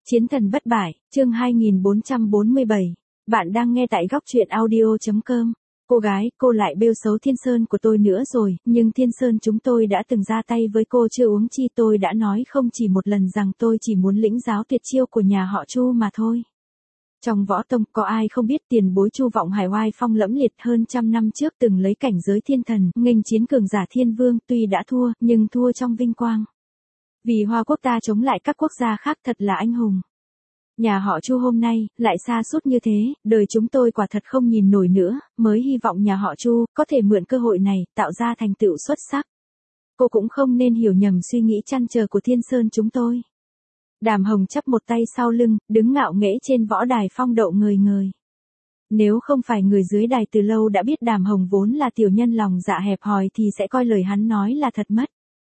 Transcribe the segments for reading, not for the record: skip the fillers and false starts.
Chiến thần bất bại, chương 2447. Bạn đang nghe tại góc truyện audio.com. Cô gái, cô lại bêu xấu Thiên Sơn của tôi nữa rồi, nhưng Thiên Sơn chúng tôi đã từng ra tay với cô chưa uống chi, tôi đã nói không chỉ một lần rằng tôi chỉ muốn lĩnh giáo tuyệt chiêu của nhà họ Chu mà thôi. Trong võ tông có ai không biết tiền bối Chu Vọng Hải oai phong lẫm liệt, hơn trăm năm trước từng lấy cảnh giới thiên thần, nghênh chiến cường giả thiên vương, tuy đã thua, nhưng thua trong vinh quang. Vì Hoa quốc ta chống lại các quốc gia khác thật là anh hùng. Nhà họ Chu hôm nay, lại sa sút như thế, đời chúng tôi quả thật không nhìn nổi nữa, mới hy vọng nhà họ Chu, có thể mượn cơ hội này, tạo ra thành tựu xuất sắc. Cô cũng không nên hiểu nhầm suy nghĩ trăn trở của Thiên Sơn chúng tôi. Đàm Hồng chắp một tay sau lưng, đứng ngạo nghễ trên võ đài phong độ ngời ngời. Nếu không phải người dưới đài từ lâu đã biết Đàm Hồng vốn là tiểu nhân lòng dạ hẹp hòi thì sẽ coi lời hắn nói là thật mất.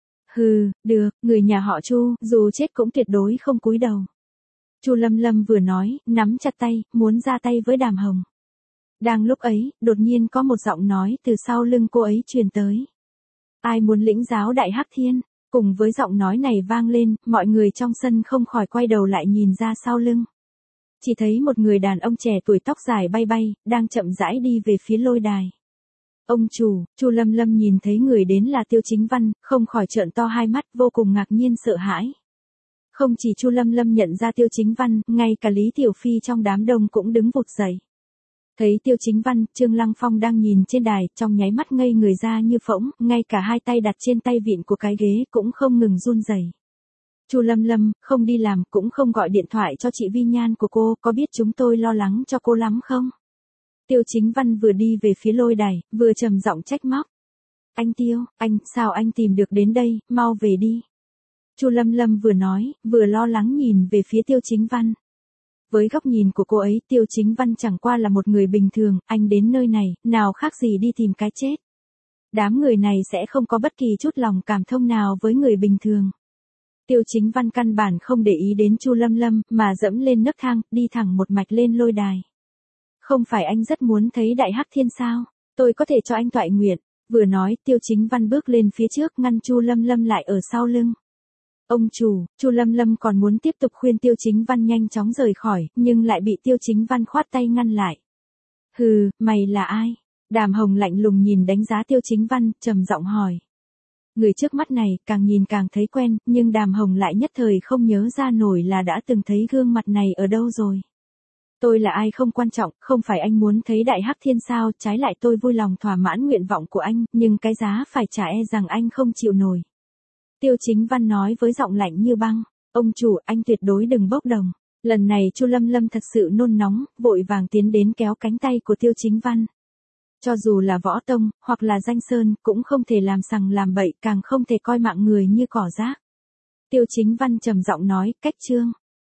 Hừ, được, người nhà họ Chu, dù chết cũng tuyệt đối không cúi đầu. Chu Lâm Lâm vừa nói, nắm chặt tay, muốn ra tay với Đàm Hồng. Đang lúc ấy, đột nhiên có một giọng nói từ sau lưng cô ấy truyền tới. Ai muốn lĩnh giáo Đại Hắc Thiên? Cùng với giọng nói này vang lên, mọi người trong sân không khỏi quay đầu lại nhìn ra sau lưng. Chỉ thấy một người đàn ông trẻ tuổi tóc dài bay bay, đang chậm rãi đi về phía lôi đài. Ông chủ, Chu Lâm Lâm nhìn thấy người đến là Tiêu Chính Văn, không khỏi trợn to hai mắt, vô cùng ngạc nhiên sợ hãi. Không chỉ Chu Lâm Lâm nhận ra Tiêu Chính Văn, ngay cả Lý Tiểu Phi trong đám đông cũng đứng vụt dậy. Thấy Tiêu Chính Văn, Trương Lăng Phong đang nhìn trên đài, trong nháy mắt ngây người ra như phỗng, ngay cả hai tay đặt trên tay vịn của cái ghế cũng không ngừng run rẩy. Chu Lâm Lâm, không đi làm, cũng không gọi điện thoại cho chị Vi Nhan của cô, có biết chúng tôi lo lắng cho cô lắm không? Tiêu Chính Văn vừa đi về phía lôi đài, vừa trầm giọng trách móc. Anh Tiêu, anh, sao anh tìm được đến đây, mau về đi. Chu Lâm Lâm vừa nói, vừa lo lắng nhìn về phía Tiêu Chính Văn. Với góc nhìn của cô ấy, Tiêu Chính Văn chẳng qua là một người bình thường, anh đến nơi này, nào khác gì đi tìm cái chết. Đám người này sẽ không có bất kỳ chút lòng cảm thông nào với người bình thường. Tiêu Chính Văn căn bản không để ý đến Chu Lâm Lâm, mà dẫm lên nấc thang, đi thẳng một mạch lên lôi đài. Không phải anh rất muốn thấy Đại Hắc Thiên sao? Tôi có thể cho anh toại nguyện. Vừa nói, Tiêu Chính Văn bước lên phía trước, ngăn Chu Lâm Lâm lại ở sau lưng. Ông chủ, Chu Lâm Lâm còn muốn tiếp tục khuyên Tiêu Chính Văn nhanh chóng rời khỏi, nhưng lại bị Tiêu Chính Văn khoát tay ngăn lại. Hừ, mày là ai? Đàm Hồng lạnh lùng nhìn đánh giá Tiêu Chính Văn, trầm giọng hỏi. Người trước mắt này, càng nhìn càng thấy quen, nhưng Đàm Hồng lại nhất thời không nhớ ra nổi là đã từng thấy gương mặt này ở đâu rồi. Tôi là ai không quan trọng, không phải anh muốn thấy Đại Hắc Thiên sao, trái lại tôi vui lòng thỏa mãn nguyện vọng của anh, nhưng cái giá phải trả e rằng anh không chịu nổi. Tiêu Chính Văn nói với giọng lạnh như băng, ông chủ, anh tuyệt đối đừng bốc đồng. Lần này Chu Lâm Lâm thật sự nôn nóng, vội vàng tiến đến kéo cánh tay của Tiêu Chính Văn. Cho dù là võ tông, hoặc là danh sơn, cũng không thể làm sằng làm bậy, càng không thể coi mạng người như cỏ rác. Tiêu Chính Văn trầm giọng nói, cách chương.